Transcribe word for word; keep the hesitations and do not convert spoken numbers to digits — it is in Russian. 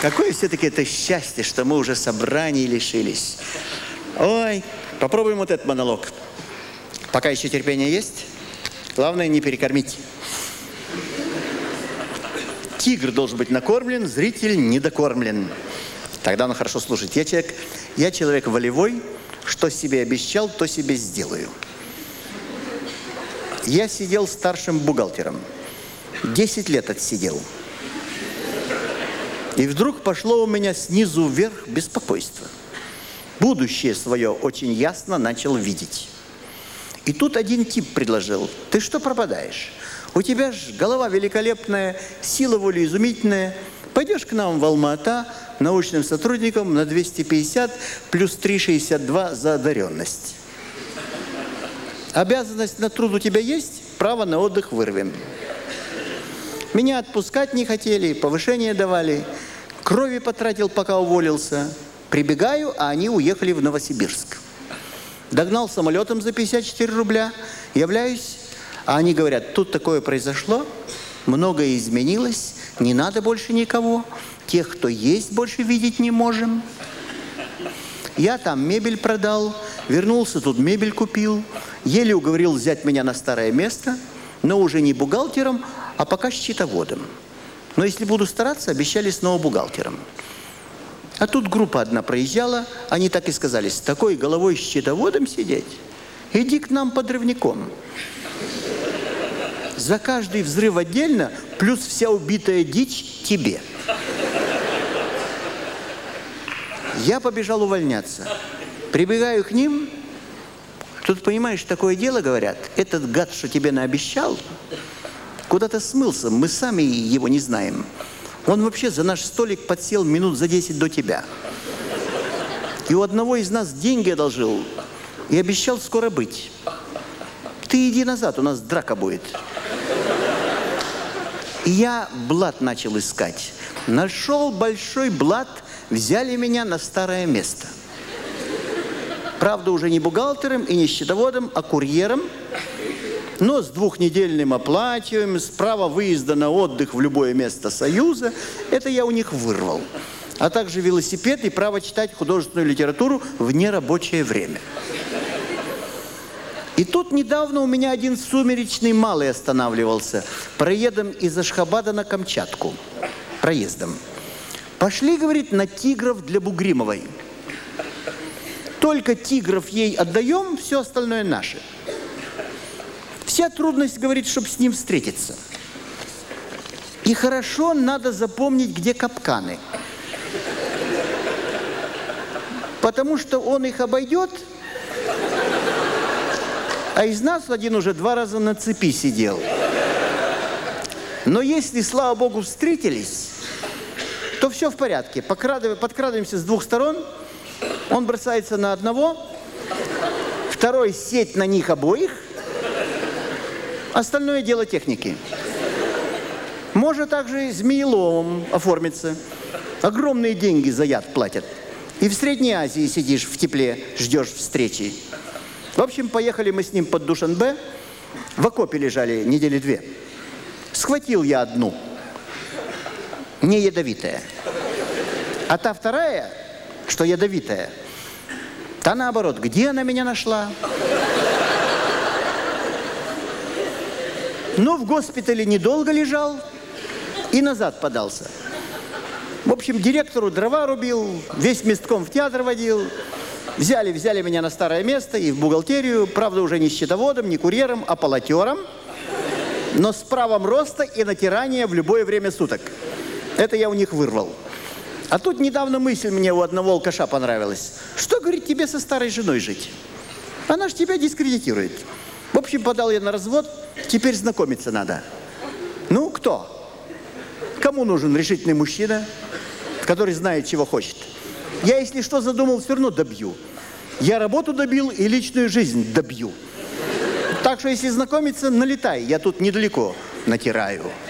Какое все-таки это счастье, что мы уже собраний лишились. Ой, попробуем вот этот монолог. Пока еще терпение есть, главное не перекормить. Тигр должен быть накормлен, зритель недокормлен. Тогда он хорошо слушает. Я человек, я человек волевой, что себе обещал, то себе сделаю. Я сидел старшим бухгалтером. Десять лет отсидел. И вдруг пошло у меня снизу вверх беспокойство. Будущее свое очень ясно начал видеть. И тут один тип предложил: ты что пропадаешь? У тебя же голова великолепная, сила воли изумительная. Пойдешь к нам в Алма-Ата научным сотрудником на двести пятьдесят плюс три шестьдесят два за одаренность. Обязанность на труд у тебя есть, право на отдых вырвем. Меня отпускать не хотели, повышение давали. Крови потратил, пока уволился. Прибегаю, а они уехали в Новосибирск. Догнал самолетом за пятьдесят четыре рубля. Являюсь, а они говорят: тут такое произошло, многое изменилось, не надо больше никого. Тех, кто есть, больше видеть не можем. Я там мебель продал, вернулся, тут мебель купил. Еле уговорил взять меня на старое место, но уже не бухгалтером, а пока счетоводом. Но если буду стараться, обещали снова бухгалтером. А тут группа одна проезжала, они так и сказали: с такой головой счетоводом сидеть? Иди к нам подрывником. За каждый взрыв отдельно, плюс вся убитая дичь тебе. Я побежал увольняться. Прибегаю к ним. Тут, понимаешь, такое дело, говорят, этот гад, что тебе наобещал, куда-то смылся, мы сами его не знаем. Он вообще за наш столик подсел минут за десять до тебя. И у одного из нас деньги одолжил и обещал скоро быть. Ты иди назад, у нас драка будет. И я блат начал искать. Нашел большой блат, взяли меня на старое место. Правда, уже не бухгалтером и не счетоводом, а курьером, но с двухнедельным оплатием, с права выезда на отдых в любое место Союза. Это я у них вырвал. А также велосипед и право читать художественную литературу в нерабочее время. И тут недавно у меня один сумеречный малый останавливался. Проездом из Ашхабада на Камчатку. Проездом. Пошли, говорит, на тигров для Бугримовой. Только тигров ей отдаем, все остальное наше. Вся трудность, говорит, чтобы с ним встретиться. И хорошо надо запомнить, где капканы. Потому что он их обойдет, а из нас один уже два раза на цепи сидел. Но если, слава богу, встретились, то все в порядке. Подкрадываемся с двух сторон. Он бросается на одного, второй сеть на них обоих, остальное дело техники. Может также змееловом оформиться. Огромные деньги за яд платят. И в Средней Азии сидишь в тепле, ждешь встречи. В общем, поехали мы с ним под Душанбе. В окопе лежали недели две. Схватил я одну, не ядовитая. А та вторая, что ядовитая, та наоборот, где она меня нашла? Но в госпитале недолго лежал и назад подался. В общем, директору дрова рубил, весь местком в театр водил. Взяли, взяли меня на старое место и в бухгалтерию, правда, уже не счетоводом, не курьером, а полотером, но с правом роста и натирания в любое время суток. Это я у них вырвал. А тут недавно мысль мне у одного алкаша понравилась. Что, говорит, тебе со старой женой жить? Она ж тебя дискредитирует. В общем, подал я на развод, теперь знакомиться надо. Ну, кто? Кому нужен решительный мужчина, который знает, чего хочет? Я, если что, задумал, все равно добью. Я работу добил и личную жизнь добью. Так что, если знакомиться, налетай, я тут недалеко натираю.